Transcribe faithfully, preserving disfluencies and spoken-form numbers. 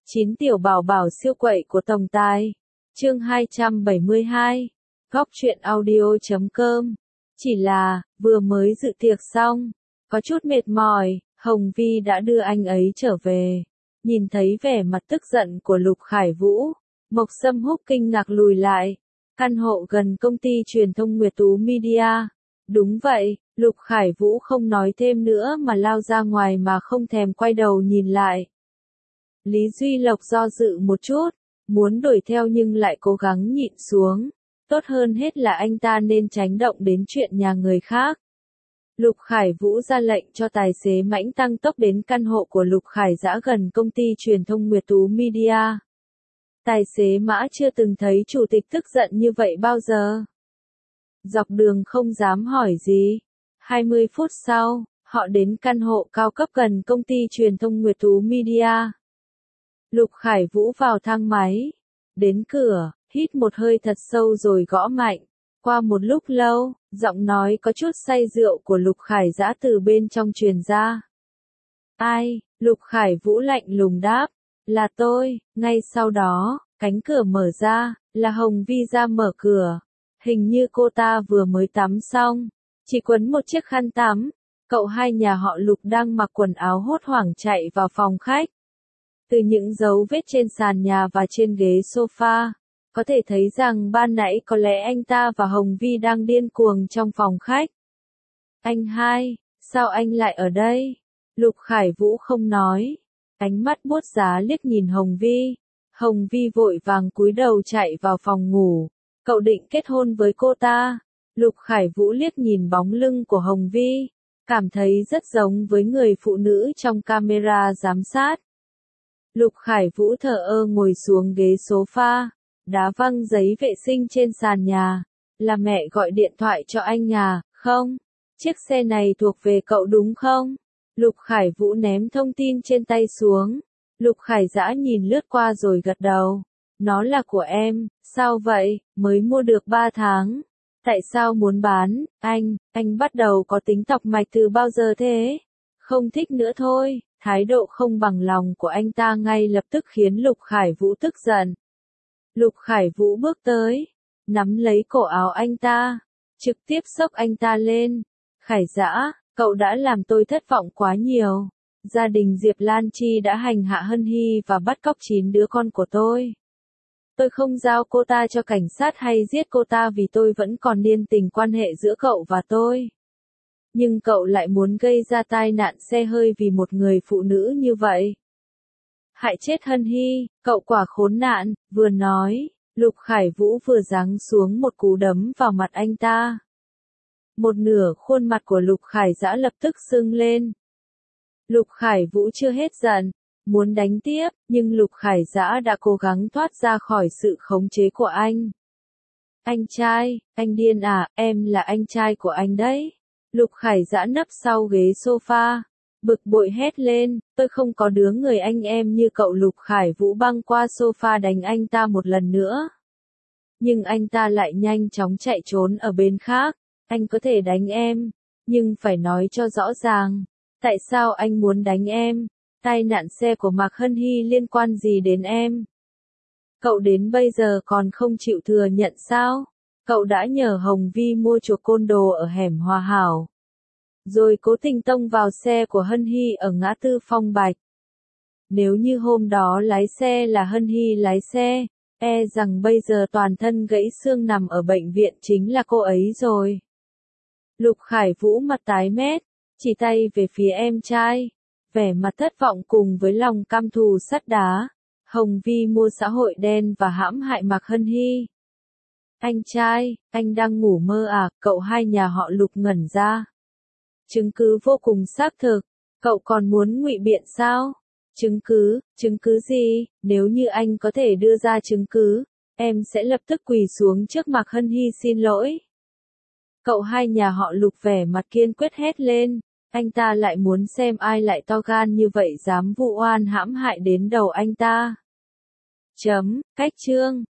Chín tiểu bảo bảo siêu quậy của tổng tài. Chương hai trăm bảy mươi hai. Góc truyện audio chấm com. Chỉ là, vừa mới dự tiệc xong, có chút mệt mỏi, Hồng Vi đã đưa anh ấy trở về. Nhìn thấy vẻ mặt tức giận của Lục Khải Vũ, Mộc Sâm Húc kinh ngạc lùi lại. Căn hộ gần công ty truyền thông Nguyệt Tú Media. Đúng vậy, Lục Khải Vũ không nói thêm nữa mà lao ra ngoài mà không thèm quay đầu nhìn lại. Lý Duy Lộc do dự một chút, muốn đuổi theo nhưng lại cố gắng nhịn xuống. Tốt hơn hết là anh ta nên tránh động đến chuyện nhà người khác. Lục Khải Vũ ra lệnh cho tài xế mãnh tăng tốc đến căn hộ của Lục Khải Dã gần công ty truyền thông Nguyệt Tú Media. Tài xế Mã chưa từng thấy chủ tịch tức giận như vậy bao giờ. Dọc đường không dám hỏi gì. hai mươi phút sau, họ đến căn hộ cao cấp gần công ty truyền thông Nguyệt Tú Media. Lục Khải Vũ vào thang máy. Đến cửa, hít một hơi thật sâu rồi gõ mạnh. Qua một lúc lâu, giọng nói có chút say rượu của Lục Khải Dã từ bên trong truyền ra. Ai? Lục Khải Vũ lạnh lùng đáp. Là tôi. Ngay sau đó, cánh cửa mở ra, là Hồng Vi ra mở cửa. Hình như cô ta vừa mới tắm xong, chỉ quấn một chiếc khăn tắm. Cậu hai nhà họ Lục đang mặc quần áo hốt hoảng chạy vào phòng khách. Từ những dấu vết trên sàn nhà và trên ghế sofa, có thể thấy rằng ban nãy có lẽ anh ta và Hồng Vi đang điên cuồng trong phòng khách. Anh hai, sao anh lại ở đây? Lục Khải Vũ không nói. Ánh mắt buốt giá liếc nhìn Hồng Vi. Hồng Vi vội vàng cúi đầu chạy vào phòng ngủ. Cậu định kết hôn với cô ta. Lục Khải Vũ liếc nhìn bóng lưng của Hồng Vi, cảm thấy rất giống với người phụ nữ trong camera giám sát. Lục Khải Vũ thờ ơ ngồi xuống ghế sofa, đá văng giấy vệ sinh trên sàn nhà. Là mẹ gọi điện thoại cho anh à, không? Chiếc xe này thuộc về cậu đúng không? Lục Khải Vũ ném thông tin trên tay xuống. Lục Khải Dã nhìn lướt qua rồi gật đầu. Nó là của em, sao vậy, mới mua được ba tháng. Tại sao muốn bán, anh, anh bắt đầu có tính tọc mạch từ bao giờ thế? Không thích nữa thôi. Thái độ không bằng lòng của anh ta ngay lập tức khiến Lục Khải Vũ tức giận. Lục Khải Vũ bước tới, nắm lấy cổ áo anh ta, trực tiếp xốc anh ta lên. Khải Dã, cậu đã làm tôi thất vọng quá nhiều. Gia đình Diệp Lan Chi đã hành hạ Hân Hy và bắt cóc chín đứa con của tôi. Tôi không giao cô ta cho cảnh sát hay giết cô ta vì tôi vẫn còn niên tình quan hệ giữa cậu và tôi. Nhưng cậu lại muốn gây ra tai nạn xe hơi vì một người phụ nữ như vậy. Hại chết Hân Hy, cậu quả khốn nạn, vừa nói, Lục Khải Vũ vừa giáng xuống một cú đấm vào mặt anh ta. Một nửa khuôn mặt của Lục Khải Dã lập tức sưng lên. Lục Khải Vũ chưa hết giận, muốn đánh tiếp, nhưng Lục Khải Dã đã cố gắng thoát ra khỏi sự khống chế của anh. Anh trai, anh điên à, em là anh trai của anh đấy. Lục Khải Dã nấp sau ghế sofa, bực bội hét lên, tôi không có đứa người anh em như cậu. Lục Khải Vũ băng qua sofa đánh anh ta một lần nữa. Nhưng anh ta lại nhanh chóng chạy trốn ở bên khác. Anh có thể đánh em, nhưng phải nói cho rõ ràng. Tại sao anh muốn đánh em? Tai nạn xe của Mạc Hân Hy liên quan gì đến em? Cậu đến bây giờ còn không chịu thừa nhận sao? Cậu đã nhờ Hồng Vi mua chuộc côn đồ ở hẻm Hòa Hảo. Rồi cố tình tông vào xe của Hân Hy ở ngã tư Phong Bạch. Nếu như hôm đó lái xe là Hân Hy lái xe, e rằng bây giờ toàn thân gãy xương nằm ở bệnh viện chính là cô ấy rồi. Lục Khải Vũ mặt tái mét, chỉ tay về phía em trai, vẻ mặt thất vọng cùng với lòng căm thù sắt đá. Hồng Vi mua xã hội đen và hãm hại Mạc Hân Hy. Anh trai, anh đang ngủ mơ à? Cậu hai nhà họ Lục ngẩn ra. Chứng cứ vô cùng xác thực, cậu còn muốn ngụy biện sao? Chứng cứ, chứng cứ gì? Nếu như anh có thể đưa ra chứng cứ, em sẽ lập tức quỳ xuống trước Mạc Hân Hy xin lỗi. Cậu hai nhà họ Lục vẻ mặt kiên quyết hét lên. Anh ta lại muốn xem ai lại to gan như vậy dám vu oan hãm hại đến đầu anh ta. Chấm, cách chương.